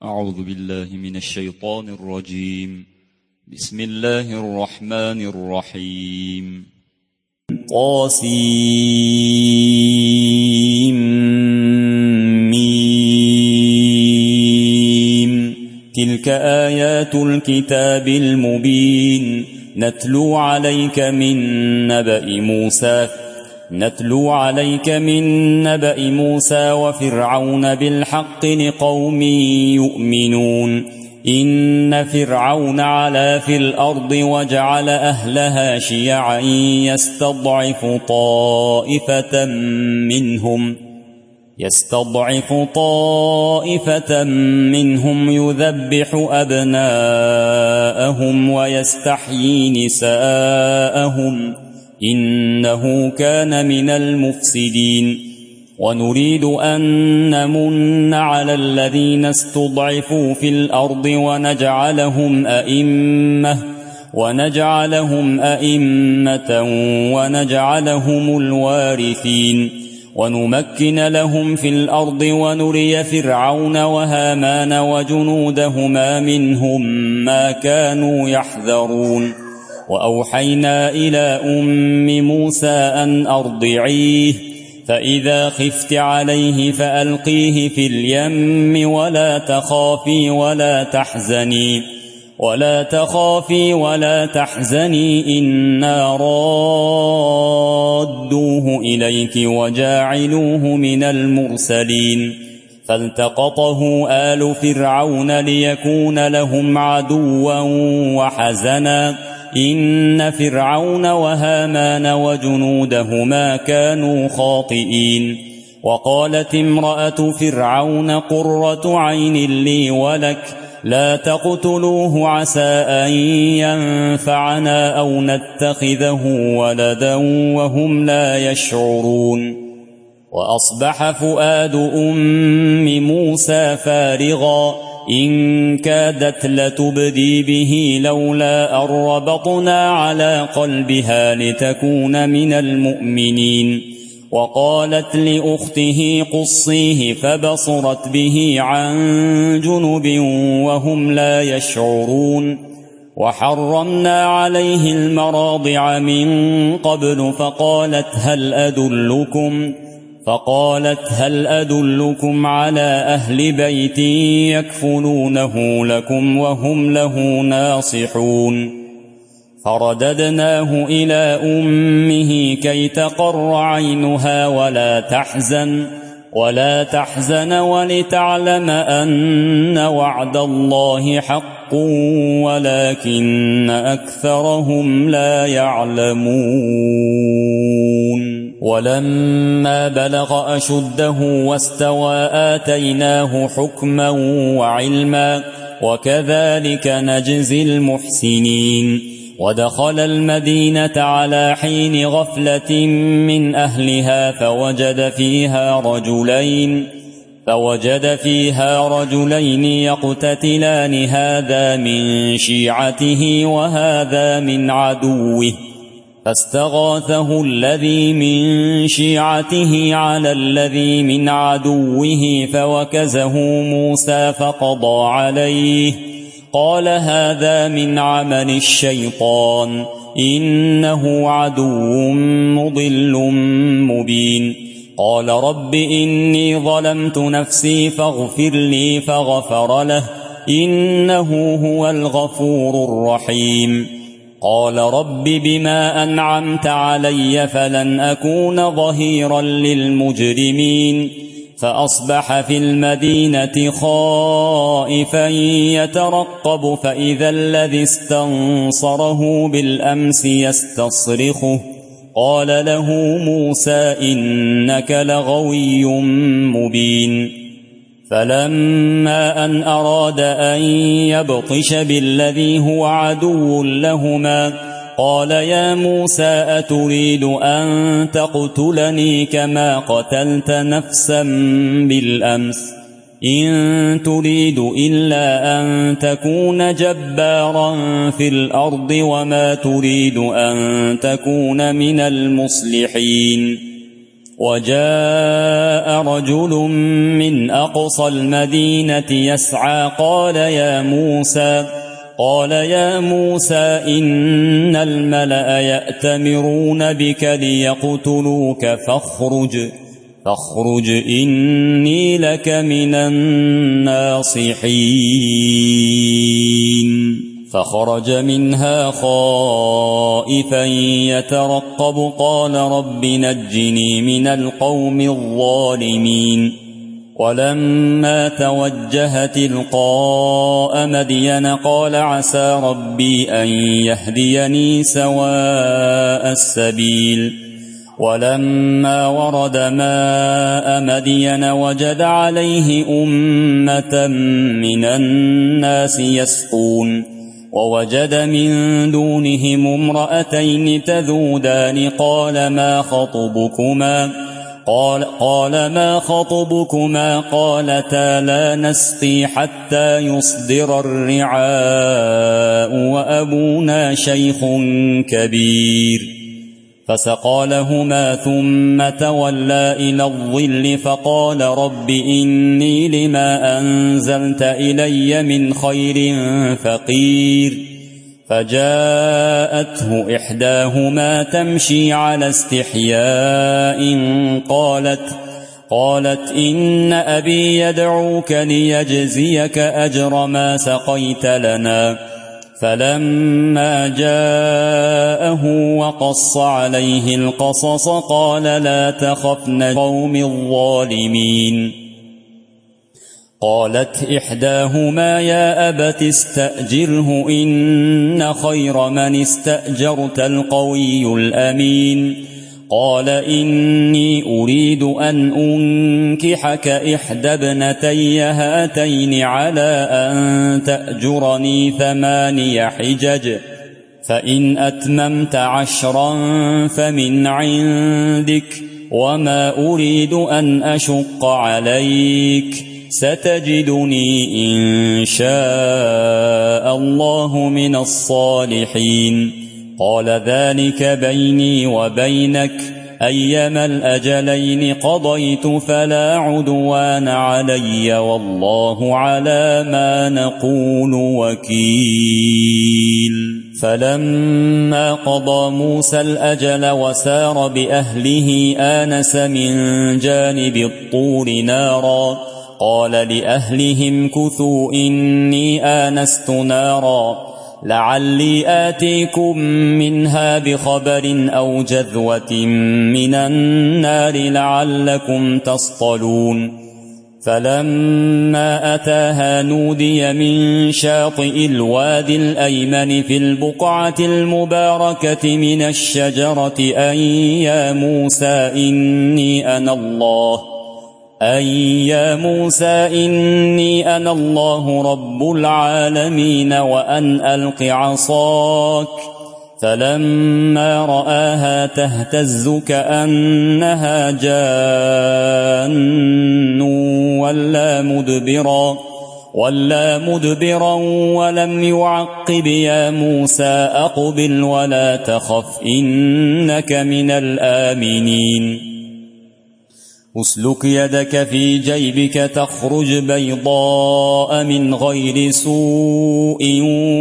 أعوذ بالله من الشيطان الرجيم. بسم الله الرحمن الرحيم. طاسيم. تلك آيات الكتاب المبين. نتلو عليك من نبأ موسى وفرعون بالحق لقوم يؤمنون. إن فرعون علا في الأرض وجعل أهلها شيعا يستضعف طائفة منهم يذبح أبناءهم ويستحيي نساءهم إنه كان من المفسدين. ونريد أن نمن على الذين استضعفوا في الأرض ونجعلهم أئمة ونجعلهم الوارثين ونمكن لهم في الأرض ونري فرعون وهامان وجنودهما منهم ما كانوا يحذرون. وأوحينا إلى أم موسى أن أرضعيه فإذا خفت عليه فألقيه في اليم ولا تخافي ولا تحزني إنا رادوه إليك وجاعلوه من المرسلين. فالتقطه آل فرعون ليكون لهم عدوا وحزنا إن فرعون وهامان وجنودهما كانوا خاطئين. وقالت امرأة فرعون قرة عين لي ولك لا تقتلوه عسى أن ينفعنا أو نتخذه ولدا وهم لا يشعرون. وأصبح فؤاد أم موسى فارغا إن كادت لتبدي به لولا أن ربطنا على قلبها لتكون من المؤمنين. وقالت لأخته قصيه فبصرت به عن جنب وهم لا يشعرون. وحرمنا عليه المراضع من قبل فقالت هل أدلكم على أهل بيت يكفلونه لكم وهم له ناصحون. فرددناه إلى أمه كي تقر عينها ولا تحزن ولتعلم أن وعد الله حق ولكن أكثرهم لا يعلمون. ولما بلغ أشده واستوى آتيناه حكما وعلما وكذلك نجزي المحسنين. ودخل المدينة على حين غفلة من أهلها فوجد فيها رجلين يقتتلان هذا من شيعته وهذا من عدوه فاستغاثه الذي من شيعته على الذي من عدوه فوكزه موسى فقضى عليه قال هذا من عمل الشيطان إنه عدو مضل مبين. قال رب إني ظلمت نفسي فاغفر لي فغفر له إنه هو الغفور الرحيم. قال رب بما أنعمت علي فلن أكون ظهيرا للمجرمين. فأصبح في المدينة خائفا يترقب فإذا الذي استنصره بالأمس يستصرخه قال له موسى إنك لغوي مبين. فلما أن أراد أن يبطش بالذي هو عدو لهما قال يا موسى أتريد أن تقتلني كما قتلت نفسا بالأمس إن تريد إلا أن تكون جبارا في الأرض وما تريد أن تكون من المصلحين. وجاء رجل من أقصى المدينة يسعى قال يا موسى إن الملأ يأتمرون بك ليقتلوك فاخرج إني لك من الناصحين. فخرج منها خائفا يترقب قال رب نجني من القوم الظالمين. ولما توجه تلقاء مدين قال عسى ربي أن يهديني سواء السبيل. ولما ورد ماء مدين وجد عليه أمة من الناس يسقون ووجد من دونهم امرأتين تذودان قال ما خطبكما قالتا لا نسقي حتى يصدر الرعاء وأبونا شيخ كبير. فسقى لهما ثم تولى إلى الظل فقال رب إني لما أنزلت إلي من خير فقير. فجاءته إحداهما تمشي على استحياء قالت إن أبي يدعوك ليجزيك أجر ما سقيت لنا. فلما جاءه وقص عليه القصص قال لا تخفن قوم الظالمين. قالت إحداهما يا أبت استأجره إن خير من استأجرت القوي الأمين. قال إني أريد أن أنكحك إحدى ابنتي هاتين على أن تأجرني 8 حجج فإن أتممت 10 فمن عندك وما أريد أن أشق عليك ستجدني إن شاء الله من الصالحين. قال ذلك بيني وبينك أيما الأجلين قضيت فلا عدوان علي والله على ما نقول وكيل. فلما قضى موسى الأجل وسار بأهله آنس من جانب الطور نارا قال لأهلهم كثوا إني آنست نارا لعلي آتيكم منها بخبر أو جذوة من النار لعلكم تصطلون. فلما أتاها نودي من شاطئ الوادي الأيمن في البقعة المباركة من الشجرة أن يا موسى إني أنا الله رب العالمين وأن ألق عصاك. فلما رآها تهتز كأنها جان ولا مدبرا ولم يعقب يا موسى أقبل ولا تخف إنك من الآمنين. أسلك يدك في جيبك تخرج بيضاء من غير سوء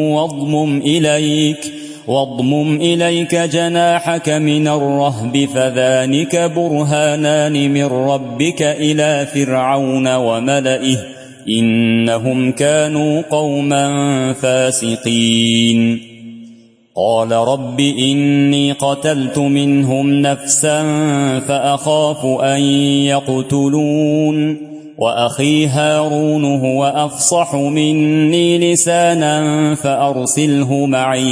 واضمم إليك جناحك من الرهب فذلك برهانان من ربك إلى فرعون وملئه إنهم كانوا قوما فاسقين. قال رب إني قتلت منهم نفسا فأخاف أن يقتلون وأخي هارون هو أفصح مني لسانا فأرسله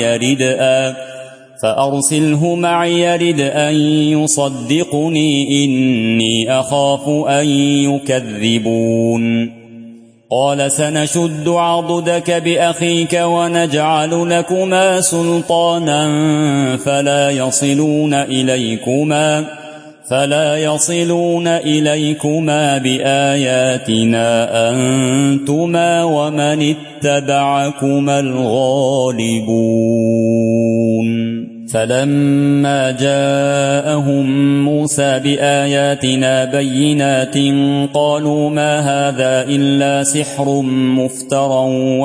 معي يرد أن يصدقني إني أخاف أن يكذبون. قال سنشد عضدك بأخيك ونجعل لكما سلطانا فلا يصلون إليكما بآياتنا أنتما ومن اتبعكما الغالبون. فلما جاءهم موسى بآياتنا بينات قالوا ما هذا إلا سحر مفترى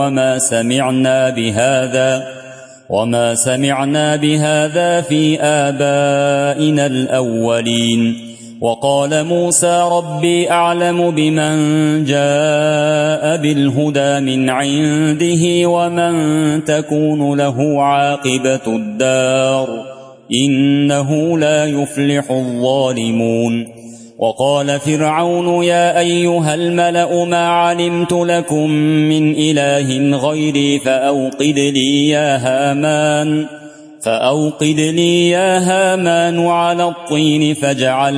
وما سمعنا بهذا في آبائنا الأولين. وقال موسى ربي أعلم بمن جاء بالهدى من عنده ومن تكون له عاقبة الدار إنه لا يفلح الظالمون. وقال فرعون يا أيها الملأ ما علمت لكم من إله غيري فأوقد لي يا هامان على الطين فاجعل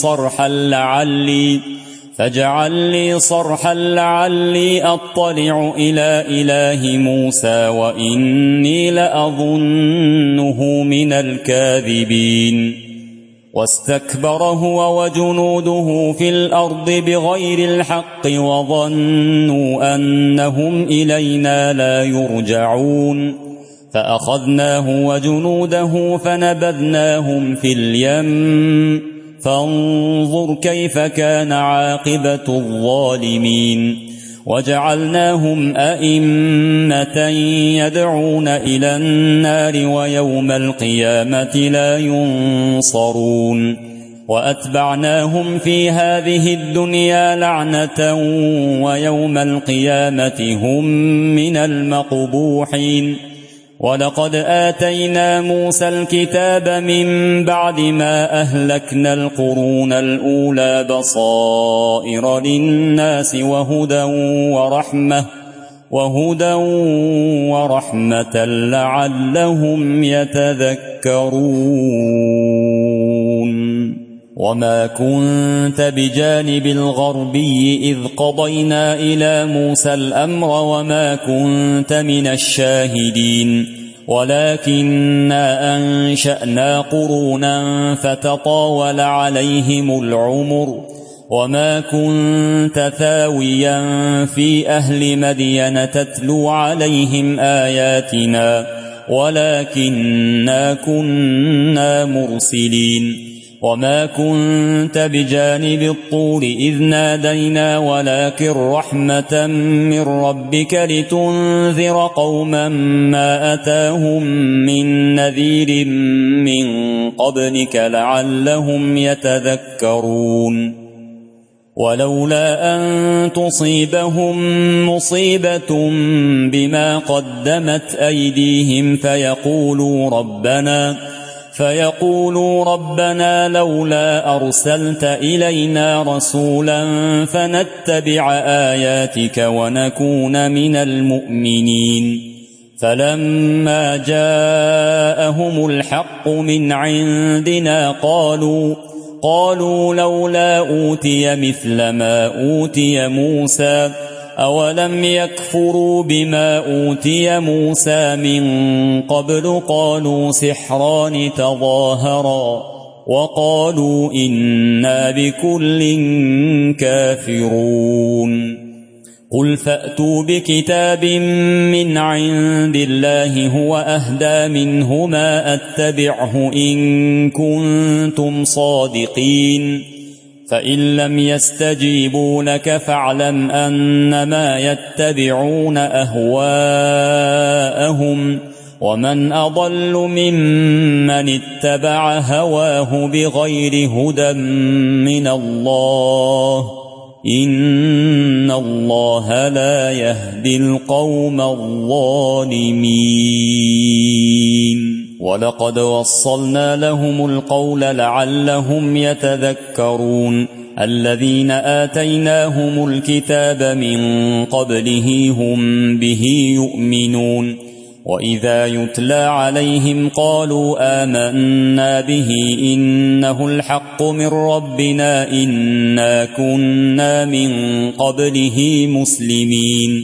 لي صرحا لعلي أطلع إلى إله موسى وإني لأظنه من الكاذبين. واستكبر هو وجنوده في الأرض بغير الحق وظنوا أنهم إلينا لا يرجعون. فأخذناه وجنوده فنبذناهم في اليم فانظر كيف كان عاقبة الظالمين. وجعلناهم أئمة يدعون إلى النار ويوم القيامة لا ينصرون. وأتبعناهم في هذه الدنيا لعنة ويوم القيامة هم من المقبوحين. ولقد آتينا موسى الكتاب من بعد ما أهلكنا القرون الأولى بصائر للناس وهدى ورحمة لعلهم يتذكرون. وما كنت بجانب الغربي إذ قضينا إلى موسى الأمر وما كنت من الشاهدين ولكننا أنشأنا قرونا فتطاول عليهم العمر وما كنت ثاويا في أهل مدين تتلو عليهم آياتنا ولكننا كنا مرسلين. وما كنت بجانب الطور إذ نادينا ولكن رحمة من ربك لتنذر قوما ما أتاهم من نذير من قبلك لعلهم يتذكرون. ولولا أن تصيبهم مصيبة بما قدمت أيديهم فيقولوا ربنا لولا أرسلت إلينا رسولا فنتبع آياتك ونكون من المؤمنين. فلما جاءهم الحق من عندنا قالوا لولا أوتي مثل ما أوتي موسى أولم يكفروا بما أوتي موسى من قبل قالوا سحران تظاهرا وقالوا إنا بكل كافرون. قل فأتوا بكتاب من عند الله هو أهدى منهما أتبعه إن كنتم صادقين. فإن لم يستجيبوا لك فاعلم أنما يتبعون أهواءهم ومن أضل ممن اتبع هواه بغير هدى من الله إن الله لا يهدي القوم الظالمين. ولقد وصلنا لهم القول لعلهم يتذكرون. الذين آتيناهم الكتاب من قبله هم به يؤمنون. وإذا يتلى عليهم قالوا آمنا به إنه الحق من ربنا إنا كنا من قبله مسلمين.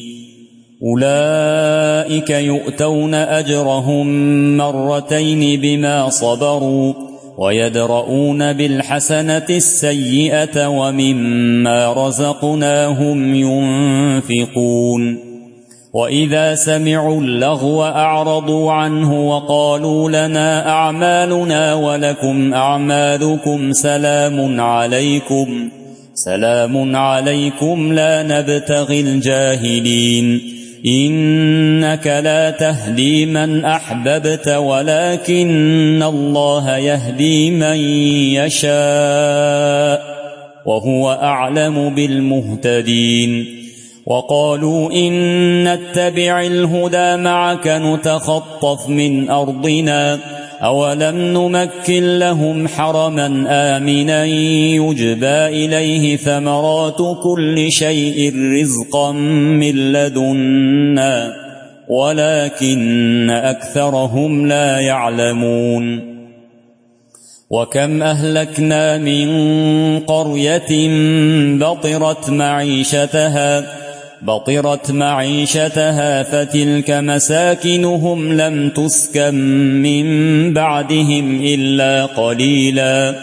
أولئك يؤتون أجرهم مرتين بما صبروا ويدرؤون بالحسنة السيئة ومما رزقناهم ينفقون. وإذا سمعوا اللغو أعرضوا عنه وقالوا لنا أعمالنا ولكم أعمالكم سلام عليكم لا نبتغي الجاهلين إنك لا تهدي من أحببت ولكن الله يهدي من يشاء وهو أعلم بالمهتدين وقالوا إن نتبع الهدى معك نتخطف من أرضنا أولم نمكن لهم حرما آمنا يجبى إليه ثمرات كل شيء رزقا من لدنا ولكن أكثرهم لا يعلمون وكم أهلكنا من قرية بطرت معيشتها فتلك مساكنهم لم تسكن من بعدهم إلا قليلا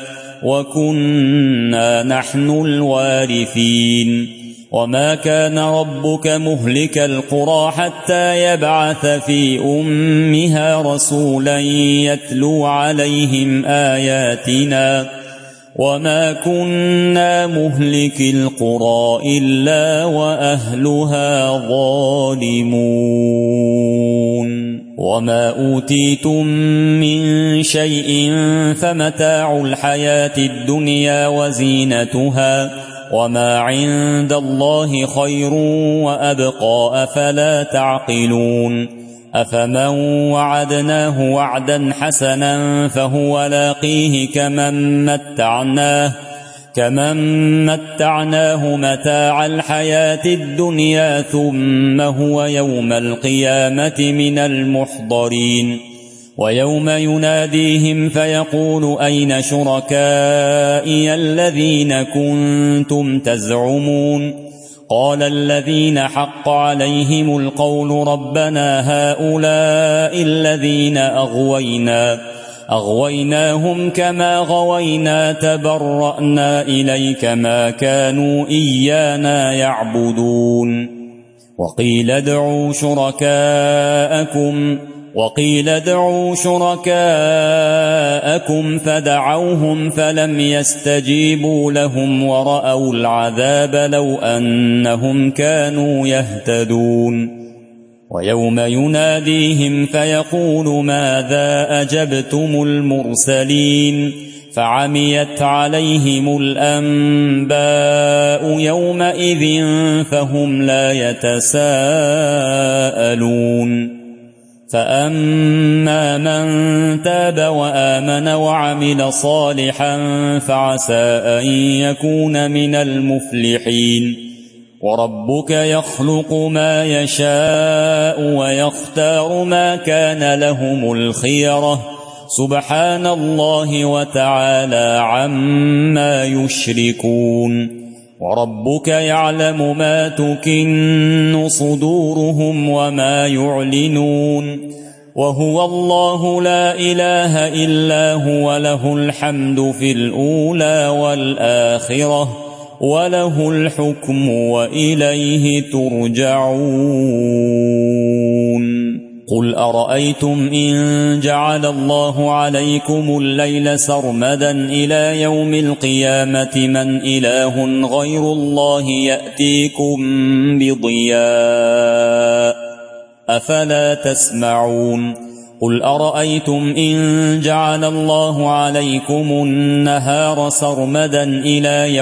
وكنا نحن الوارثين وما كان ربك مهلك القرى حتى يبعث في أمها رسولا يتلو عليهم آياتنا وما كنا مهلك القرى إلا وأهلها ظالمون وما أوتيتم من شيء فمتاع الحياة الدنيا وزينتها وما عند الله خير وأبقى أفلا تعقلون أفمن وعدناه وعدا حسنا فهو لاقيه كمن متعناه متاع الحياة الدنيا ثم هو يوم القيامة من المحضرين ويوم يناديهم فيقول أين شركائي الذين كنتم تزعمون قال الذين حق عليهم القول ربنا هؤلاء الذين أغويناهم كما غوينا تبرأنا إليك ما كانوا إيانا يعبدون وقيل ادعوا شركاءكم فدعوهم فلم يستجيبوا لهم ورأوا العذاب لو أنهم كانوا يهتدون ويوم يناديهم فيقول ماذا أجبتم المرسلين فعميت عليهم الأنباء يومئذ فهم لا يتساءلون فأما من تاب وآمن وعمل صالحا فعسى أن يكون من المفلحين وربك يخلق ما يشاء ويختار ما كان لهم الخيرة سبحان الله وتعالى عما يشركون وربك يعلم ما تكن صدورهم وما يعلنون وهو الله لا إله إلا هو له الحمد في الأولى والآخرة وله الحكم وإليه ترجعون قل أرأيتم إن جعل الله عليكم الليل سرمدا إلى يوم القيامة من إله غير الله يأتيكم بضياء أفلا تسمعون قل أرأيتم إن جعل الله عليكم النهار سرمدا إلى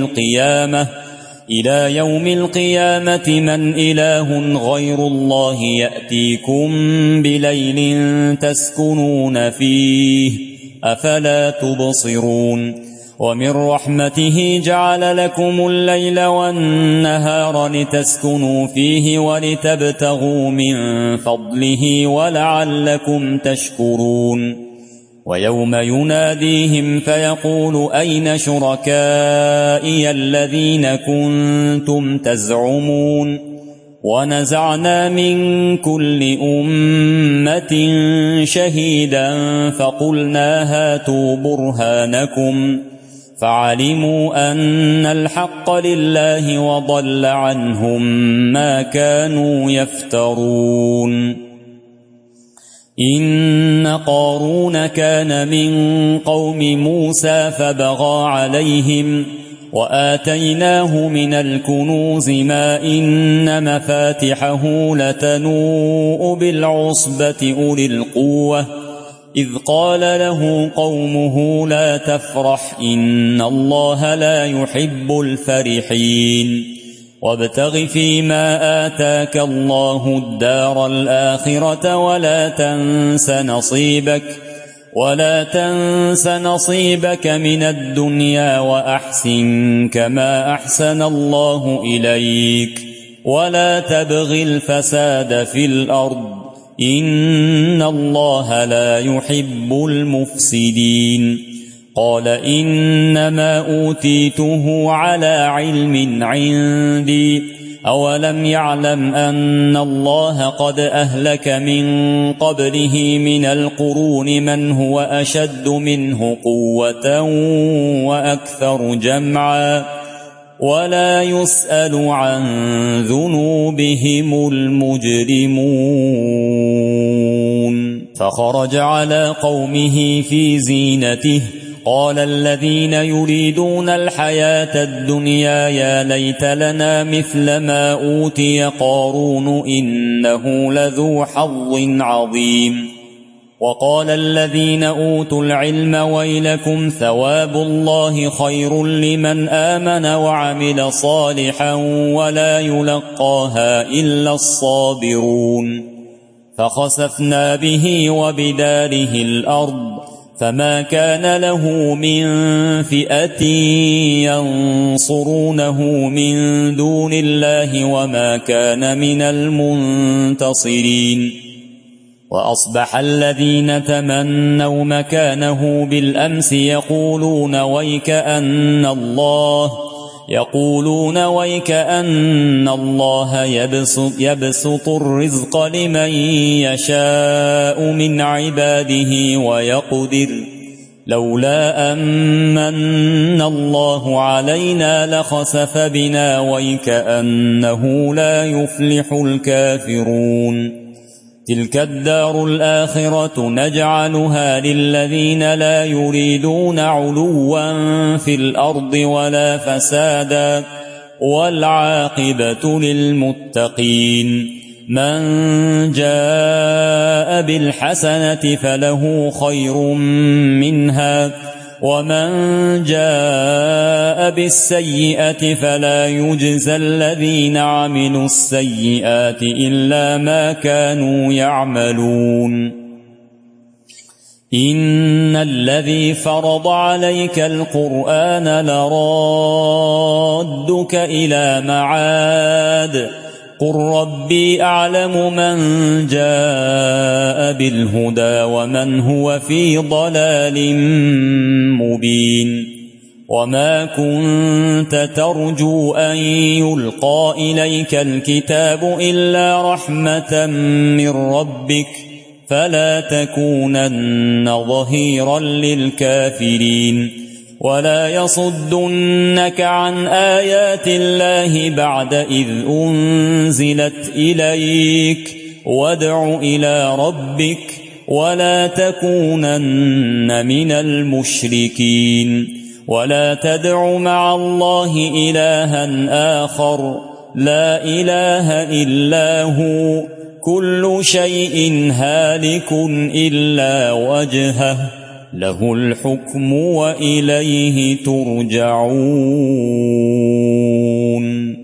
يوم القيامة من إله غير الله يأتيكم بليل تسكنون فيه أفلا تبصرون ومن رحمته جعل لكم الليل والنهار لتسكنوا فيه ولتبتغوا من فضله ولعلكم تشكرون ويوم يناديهم فيقول أين شركائي الذين كنتم تزعمون ونزعنا من كل أمة شهيدا فقلنا هاتوا برهانكم فعلموا أن الحق لله وضل عنهم ما كانوا يفترون. إن قارون كان من قوم موسى فبغى عليهم وآتيناه من الكنوز ما إن مفاتحه لتنوء بالعصبة أولي القوة إذ قال له قومه لا تفرح إن الله لا يحب الفرحين وابتغ فيما آتاك الله الدار الآخرة ولا تنس نصيبك من الدنيا وأحسن كما أحسن الله إليك ولا تبغ الفساد في الأرض إن الله لا يحب المفسدين. قال إنما أوتيته على علم عندي أولم يعلم أن الله قد أهلك من قبله من القرون من هو أشد منه قوة وأكثر جمعا ولا يسأل عن ذنوبهم المجرمون. فخرج على قومه في زينته قال الذين يريدون الحياة الدنيا يا ليت لنا مثل ما أوتي قارون إنه لذو حظ عظيم. وقال الذين أوتوا العلم ويلكم ثواب الله خير لمن آمن وعمل صالحا ولا يلقاها إلا الصابرون. فخسفنا به وبداره الأرض فما كان له من فئة ينصرونه من دون الله وما كان من المنتصرين. وأصبح الذين تمنوا مكانه بالأمس يقولون ويك أن الله يبسط الرزق لمن يشاء من عباده ويقدر لولا أمن الله علينا لخسف بنا ويك أنه لا يفلح الكافرون. تلك الدار الآخرة نجعلها للذين لا يريدون علوا في الأرض ولا فسادا والعاقبة للمتقين. من جاء بالحسنة فله خير منها ومن جاء بالسيئة فلا يجزى الذين عملوا السيئات إلا ما كانوا يعملون. إن الذي فرض عليك القرآن لرادك إلى معاد قل ربي أعلم من جاء بالهدى ومن هو في ضلال مبين. وما كنت ترجو أن يلقى إليك الكتاب إلا رحمة من ربك فلا تكونن ظهيرا للكافرين. ولا يصدنك عن آيات الله بعد إذ أنزلت إليك وادع إلى ربك ولا تكونن من المشركين. ولا تدع مع الله إلها آخر لا إله إلا هو كل شيء هالك إلا وجهه له الحكم وإليه ترجعون.